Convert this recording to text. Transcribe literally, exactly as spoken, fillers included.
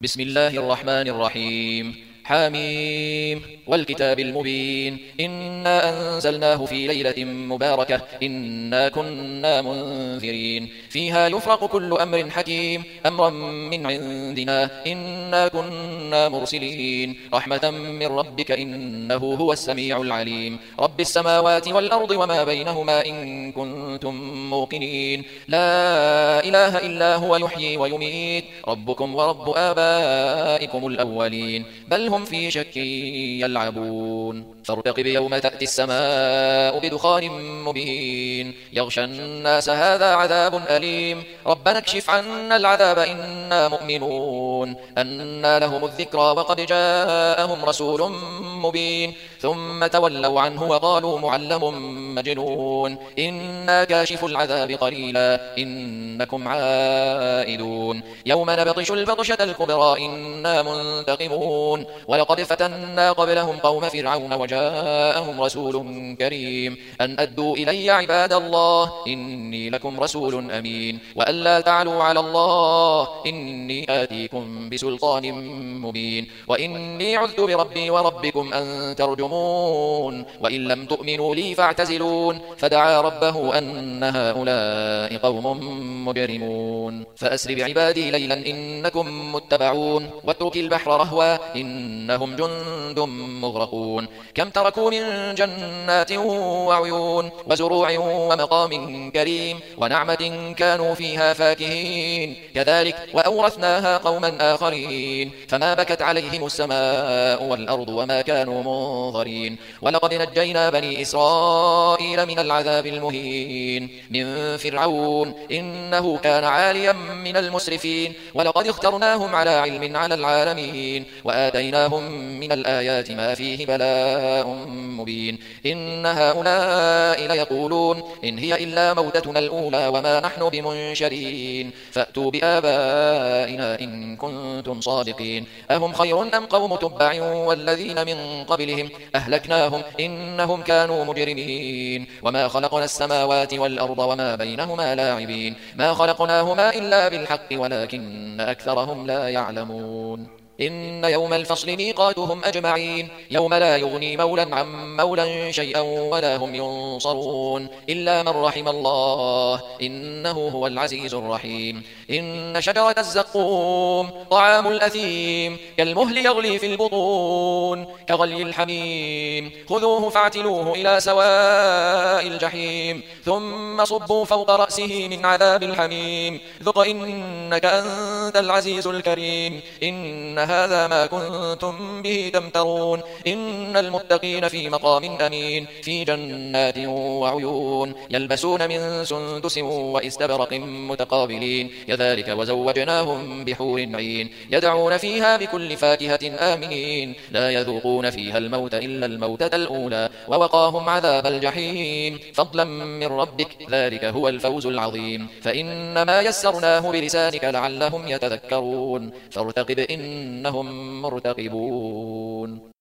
بسم الله الرحمن الرحيم. حاميم والكتاب المبين إنا أنزلناه في ليلة مباركة إنا كنا منذرين فيها يفرق كل أمر حكيم أمرا من عندنا إنا كنا مرسلين رحمة من ربك إنه هو السميع العليم رب السماوات والأرض وما بينهما إن كنتم موقنين لا إله إلا هو يحيي ويميت ربكم ورب آبائكم الأولين بل هم في شك يلعبون فارتقب يوم تأتي السماء بدخان مبين يغشى الناس هذا عذاب أليم ربنا اكشف عنا العذاب إنا مؤمنون أنى لهم الذكرى وقد جاءهم رسول مبين ثم تولوا عنه وقالوا معلم مجنون إنا كاشف العذاب قليلا إنكم عائدون يوم نبطش البطشة الكبرى إنا منتقمون ولقد فتنا قبلهم قوم فرعون وجاءهم رسول كريم أن أدوا إلي عباد الله إني لكم رسول أمين وأن لا تعلوا على الله إني آتيكم بسلطان مبين وإني عذت بربي وربكم أن ترجمون وإن لم تؤمنوا لي فاعتزلون فدعا ربه أن هؤلاء قوم مجرمون فأسر بعبادي ليلا إنكم متبعون واترك البحر رهوا إنهم جند مغرقون كم تركوا من جنات وعيون وزروع ومقام كريم ونعمة كانوا فيها فاكهين كذلك وأورثناها قوما آخرين فما بكت عليهم السماء والأرض وما كانوا منظرين ولقد نجينا بني إسرائيل من العذاب المهين من فرعون إنه كان عاليا من المسرفين ولقد اخترناهم على علم على العالمين وآتيناهم من الآيات ما فيه بلاء مبين إن هؤلاء ليقولون إن هي إلا موتتنا الأولى وما نحن بمنشرين فأتوا بآبائنا إن كنتم صادقين أهم خير أم قوم تبع والذين من قبلهم أهلكناهم إنهم كانوا مجرمين وما خلقنا السماوات والأرض وما بينهما لاعبين ما خلقناهما إلا بالحق ولكن أكثرهم لا يعلمون إن يوم الفصل ميقاتهم أجمعين يوم لا يغني مولا عن مولا شيئا ولا هم ينصرون إلا من رحم الله إنه هو العزيز الرحيم إن شجرة الزقوم طعام الأثيم كالمهل يغلي في البطون كغلي الحميم خذوه فاعتلوه إلى سواء الجحيم ثم صبوا فوق رأسه من عذاب الحميم ذق إنك أنت العزيز الكريم إن هذا ما كنتم به تمترون إن المتقين في مقام أمين في جنات وعيون يلبسون من سندس وإستبرق متقابلين كذلك وزوجناهم بحور عين يدعون فيها بكل فاكهة آمنين لا يذوقون فيها الموت إلا الموتة الأولى ووقاهم عذاب الجحيم فضلا من ربك ذلك هو الفوز العظيم فإنما يسرناه بلسانك لعلهم يتذكرون فارتقب إنهم مرتقبون